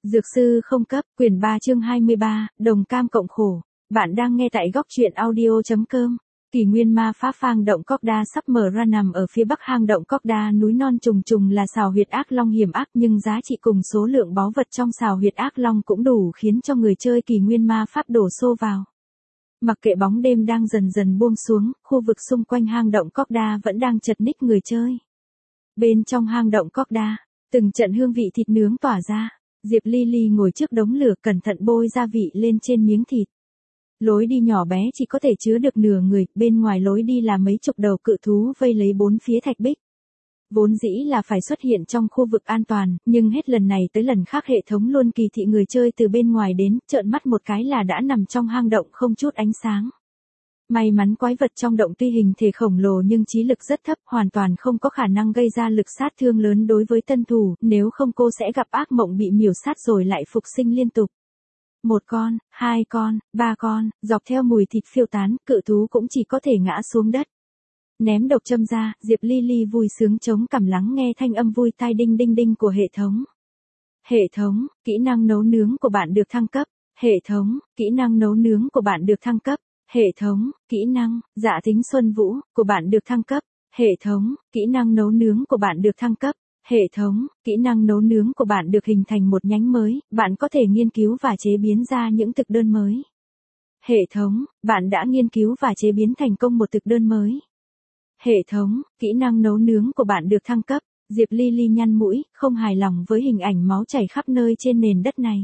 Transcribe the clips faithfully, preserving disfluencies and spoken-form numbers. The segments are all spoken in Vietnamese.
Dược sư không cấp, quyển ba chương hai mươi ba, đồng cam cộng khổ. Bạn đang nghe tại góc truyện audio.com. Kỷ nguyên ma pháp hang động Cóc Đa sắp mở ra. Nằm ở phía bắc hang động Cóc Đa, núi non trùng trùng là sào huyệt ác long hiểm ác, nhưng giá trị cùng số lượng báu vật trong sào huyệt ác long cũng đủ khiến cho người chơi kỷ nguyên ma pháp đổ xô vào. Mặc kệ bóng đêm đang dần dần buông xuống, khu vực xung quanh hang động Cóc Đa vẫn đang chật ních người chơi. Bên trong hang động Cóc Đa, từng trận hương vị thịt nướng tỏa ra. Diệp Lily ngồi trước đống lửa cẩn thận bôi gia vị lên trên miếng thịt. Lối đi nhỏ bé chỉ có thể chứa được nửa người, bên ngoài lối đi là mấy chục đầu cự thú vây lấy bốn phía thạch bích. Vốn dĩ là phải xuất hiện trong khu vực an toàn, nhưng hết lần này tới lần khác hệ thống luôn kỳ thị người chơi từ bên ngoài đến, trợn mắt một cái là đã nằm trong hang động không chút ánh sáng. May mắn quái vật trong động tuy hình thể khổng lồ nhưng trí lực rất thấp, hoàn toàn không có khả năng gây ra lực sát thương lớn đối với tân thủ, nếu không cô sẽ gặp ác mộng bị miểu sát rồi lại phục sinh liên tục. Một con, hai con, ba con, dọc theo mùi thịt phiêu tán, cự thú cũng chỉ có thể ngã xuống đất. Ném độc châm ra, Diệp Lily vui sướng chống cằm lắng nghe thanh âm vui tai đinh đinh đinh của hệ thống. Hệ thống, kỹ năng nấu nướng của bạn được thăng cấp. Hệ thống, kỹ năng nấu nướng của bạn được thăng cấp. Hệ thống, kỹ năng, dạ tính xuân vũ, của bạn được thăng cấp. Hệ thống, kỹ năng nấu nướng của bạn được thăng cấp. Hệ thống, kỹ năng nấu nướng của bạn được hình thành một nhánh mới, bạn có thể nghiên cứu và chế biến ra những thực đơn mới. Hệ thống, bạn đã nghiên cứu và chế biến thành công một thực đơn mới. Hệ thống, kỹ năng nấu nướng của bạn được thăng cấp. Diệp Lily nhăn mũi, không hài lòng với hình ảnh máu chảy khắp nơi trên nền đất này.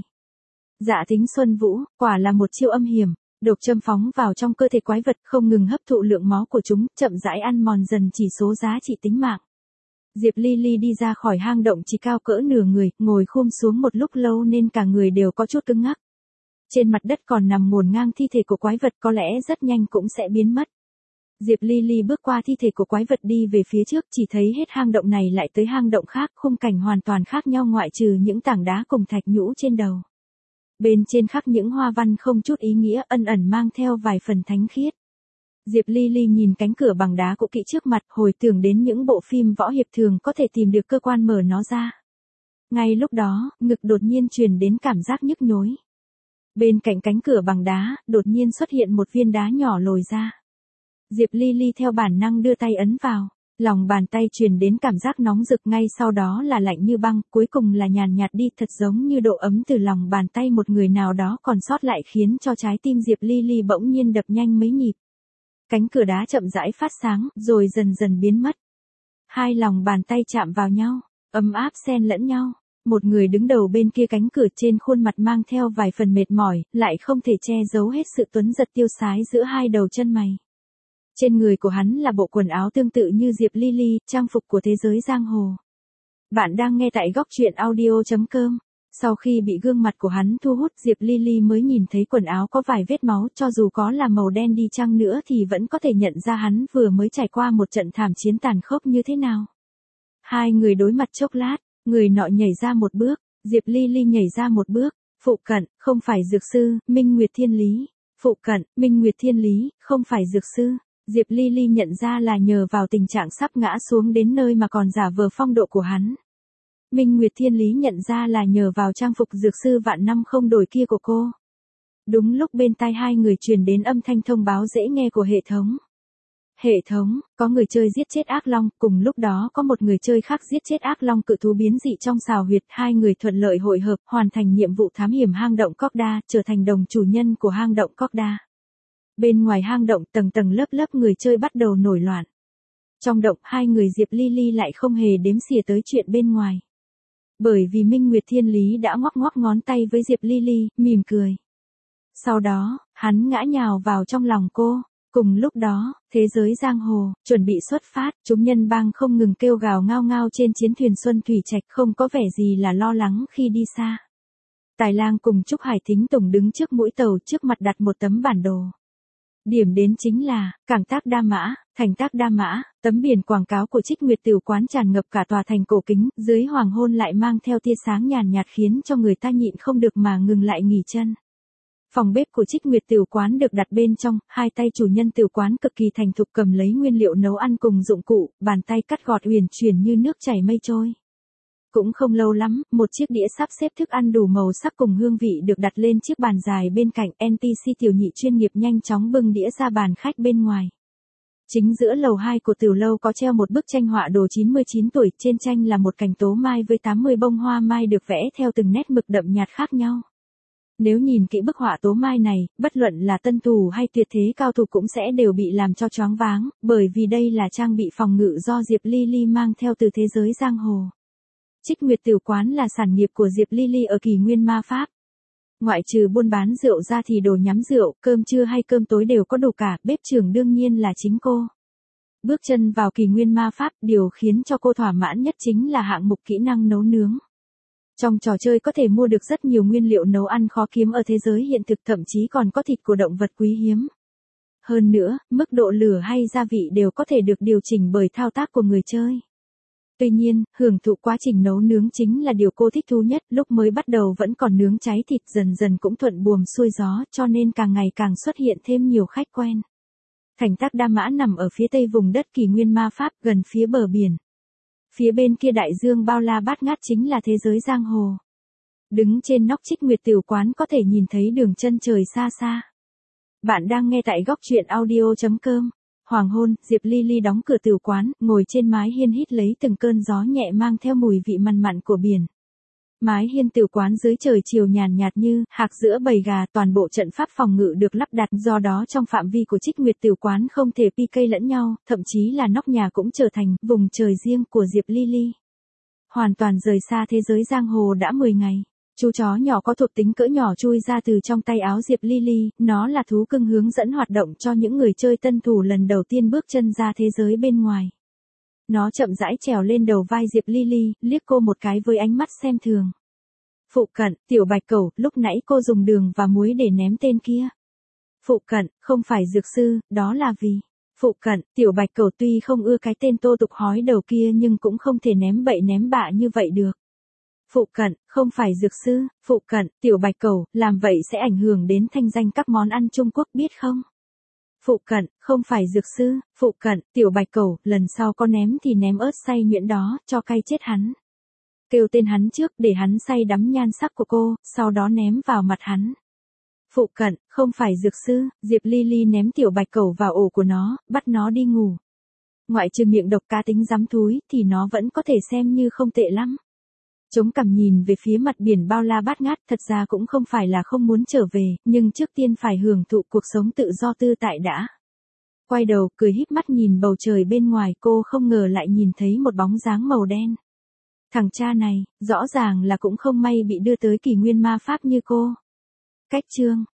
Dạ tính xuân vũ, quả là một chiêu âm hiểm. Độc châm phóng vào trong cơ thể quái vật không ngừng hấp thụ lượng máu của chúng, chậm rãi ăn mòn dần chỉ số giá trị tính mạng. Diệp Lily đi ra khỏi hang động chỉ cao cỡ nửa người, ngồi khum xuống một lúc lâu nên cả người đều có chút cứng ngắc. Trên mặt đất còn nằm ngổn ngang thi thể của quái vật, có lẽ rất nhanh cũng sẽ biến mất. Diệp Lily bước qua thi thể của quái vật đi về phía trước, chỉ thấy hết hang động này lại tới hang động khác, khung cảnh hoàn toàn khác nhau ngoại trừ những tảng đá cùng thạch nhũ trên đầu. Bên trên khắc những hoa văn không chút ý nghĩa, ân ẩn mang theo vài phần thánh khiết. Diệp Lily nhìn cánh cửa bằng đá cũ kỹ trước mặt, hồi tưởng đến những bộ phim võ hiệp thường có thể tìm được cơ quan mở nó ra. Ngay lúc đó, ngực đột nhiên truyền đến cảm giác nhức nhối. Bên cạnh cánh cửa bằng đá, đột nhiên xuất hiện một viên đá nhỏ lồi ra. Diệp Lily theo bản năng đưa tay ấn vào. Lòng bàn tay truyền đến cảm giác nóng rực, ngay sau đó là lạnh như băng, cuối cùng là nhàn nhạt đi, thật giống như độ ấm từ lòng bàn tay một người nào đó còn sót lại khiến cho trái tim Diệp Lily bỗng nhiên đập nhanh mấy nhịp. Cánh cửa đá chậm rãi phát sáng, rồi dần dần biến mất. Hai lòng bàn tay chạm vào nhau, ấm áp xen lẫn nhau. Một người đứng đầu bên kia cánh cửa, trên khuôn mặt mang theo vài phần mệt mỏi, lại không thể che giấu hết sự tuấn giật tiêu sái giữa hai đầu chân mày. Trên người của hắn là bộ quần áo tương tự như Diệp Lily, trang phục của thế giới giang hồ. Bạn đang nghe tại góc truyện audio.com. Sau khi bị gương mặt của hắn thu hút, Diệp Lily mới nhìn thấy quần áo có vài vết máu, cho dù có là màu đen đi chăng nữa thì vẫn có thể nhận ra hắn vừa mới trải qua một trận thảm chiến tàn khốc như thế nào. Hai người đối mặt chốc lát, người nọ nhảy ra một bước, Diệp Lily nhảy ra một bước. Phụ cận, không phải dược sư, Minh Nguyệt Thiên Lý. Phụ cận, Minh Nguyệt Thiên Lý, không phải dược sư. Diệp Lily nhận ra là nhờ vào tình trạng sắp ngã xuống đến nơi mà còn giả vờ phong độ của hắn. Minh Nguyệt Thiên Lý nhận ra là nhờ vào trang phục dược sư vạn năm không đổi kia của cô. Đúng lúc bên tai hai người truyền đến âm thanh thông báo dễ nghe của hệ thống. Hệ thống, có người chơi giết chết ác long, cùng lúc đó có một người chơi khác giết chết ác long cự thú biến dị trong sào huyệt, hai người thuận lợi hội hợp, hoàn thành nhiệm vụ thám hiểm hang động Cóc Đa, trở thành đồng chủ nhân của hang động Cóc Đa. Bên ngoài hang động, tầng tầng lớp lớp người chơi bắt đầu nổi loạn. Trong động, hai người Diệp Lily lại không hề đếm xỉa tới chuyện bên ngoài. Bởi vì Minh Nguyệt Thiên Lý đã ngoắc ngoắc ngón tay với Diệp Lily, mỉm cười. Sau đó, hắn ngã nhào vào trong lòng cô. Cùng lúc đó, thế giới giang hồ, chuẩn bị xuất phát, chúng nhân bang không ngừng kêu gào ngao ngao trên chiến thuyền Xuân Thủy Trạch, không có vẻ gì là lo lắng khi đi xa. Tài Lang cùng Trúc Hải Thính Tùng đứng trước mũi tàu, trước mặt đặt một tấm bản đồ. Điểm đến chính là, cảng Tác Đa Mã, thành Tác Đa Mã, tấm biển quảng cáo của Trích Nguyệt Tửu quán tràn ngập cả tòa thành cổ kính, dưới hoàng hôn lại mang theo tia sáng nhàn nhạt khiến cho người ta nhịn không được mà ngừng lại nghỉ chân. Phòng bếp của Trích Nguyệt Tửu quán được đặt bên trong, hai tay chủ nhân tửu quán cực kỳ thành thục cầm lấy nguyên liệu nấu ăn cùng dụng cụ, bàn tay cắt gọt uyển chuyển như nước chảy mây trôi. Cũng không lâu lắm, một chiếc đĩa sắp xếp thức ăn đủ màu sắc cùng hương vị được đặt lên chiếc bàn dài bên cạnh. en pê xê tiểu nhị chuyên nghiệp nhanh chóng bưng đĩa ra bàn khách bên ngoài. Chính giữa lầu hai của tiểu lâu có treo một bức tranh họa đồ chín mươi chín tuổi, trên tranh là một cành tố mai với tám mươi bông hoa mai được vẽ theo từng nét mực đậm nhạt khác nhau. Nếu nhìn kỹ bức họa tố mai này, bất luận là tân thủ hay tuyệt thế cao thủ cũng sẽ đều bị làm cho choáng váng, bởi vì đây là trang bị phòng ngự do Diệp Ly Ly mang theo từ thế giới giang hồ. Trích Nguyệt Tử Quán là sản nghiệp của Diệp Ly Ly ở Kỷ Nguyên Ma Pháp. Ngoại trừ buôn bán rượu ra thì đồ nhắm rượu, cơm trưa hay cơm tối đều có đủ cả, bếp trưởng đương nhiên là chính cô. Bước chân vào Kỷ Nguyên Ma Pháp, điều khiến cho cô thỏa mãn nhất chính là hạng mục kỹ năng nấu nướng. Trong trò chơi có thể mua được rất nhiều nguyên liệu nấu ăn khó kiếm ở thế giới hiện thực, thậm chí còn có thịt của động vật quý hiếm. Hơn nữa, mức độ lửa hay gia vị đều có thể được điều chỉnh bởi thao tác của người chơi. Tuy nhiên, hưởng thụ quá trình nấu nướng chính là điều cô thích thú nhất, lúc mới bắt đầu vẫn còn nướng cháy thịt, dần dần cũng thuận buồm xuôi gió, cho nên càng ngày càng xuất hiện thêm nhiều khách quen. Thành Tác Đa Mã nằm ở phía tây vùng đất Kỷ Nguyên Ma Pháp, gần phía bờ biển. Phía bên kia đại dương bao la bát ngát chính là thế giới giang hồ. Đứng trên nóc Trích Nguyệt Tử Quán có thể nhìn thấy đường chân trời xa xa. Bạn đang nghe tại góc truyện audio chấm com. Hoàng hôn, Diệp Ly Ly đóng cửa tử quán, ngồi trên mái hiên hít lấy từng cơn gió nhẹ mang theo mùi vị mặn mặn của biển. Mái hiên tử quán dưới trời chiều nhàn nhạt như hạc giữa bầy gà, toàn bộ trận pháp phòng ngự được lắp đặt, do đó trong phạm vi của Trích Nguyệt Tử Quán không thể pê ca lẫn nhau, thậm chí là nóc nhà cũng trở thành vùng trời riêng của Diệp Ly Ly. Hoàn toàn rời xa thế giới giang hồ đã mười ngày. Chú chó nhỏ có thuộc tính cỡ nhỏ chui ra từ trong tay áo Diệp Ly Ly, nó là thú cưng hướng dẫn hoạt động cho những người chơi tân thủ lần đầu tiên bước chân ra thế giới bên ngoài. Nó chậm rãi trèo lên đầu vai Diệp Ly Ly, liếc cô một cái với ánh mắt xem thường. Phụ cận, tiểu bạch cẩu, lúc nãy cô dùng đường và muối để ném tên kia. Phụ cận, không phải dược sư, đó là vì... Phụ cận, tiểu bạch cẩu tuy không ưa cái tên tô tục hói đầu kia nhưng cũng không thể ném bậy ném bạ như vậy được. Phụ cận, không phải dược sư, phụ cận, tiểu bạch cẩu, làm vậy sẽ ảnh hưởng đến thanh danh các món ăn Trung Quốc biết không? Phụ cận, không phải dược sư, phụ cận, tiểu bạch cẩu, lần sau có ném thì ném ớt xay nhuyễn đó, cho cay chết hắn. Kêu tên hắn trước để hắn say đắm nhan sắc của cô, sau đó ném vào mặt hắn. Phụ cận, không phải dược sư, Diệp Ly Ly ném tiểu bạch cẩu vào ổ của nó, bắt nó đi ngủ. Ngoại trừ miệng độc cá tính rắm thúi thì nó vẫn có thể xem như không tệ lắm. Chống cằm nhìn về phía mặt biển bao la bát ngát, thật ra cũng không phải là không muốn trở về, nhưng trước tiên phải hưởng thụ cuộc sống tự do tư tại đã. Quay đầu, cười híp mắt nhìn bầu trời bên ngoài, cô không ngờ lại nhìn thấy một bóng dáng màu đen. Thằng cha này, rõ ràng là cũng không may bị đưa tới Kỷ Nguyên Ma Pháp như cô. Cách chương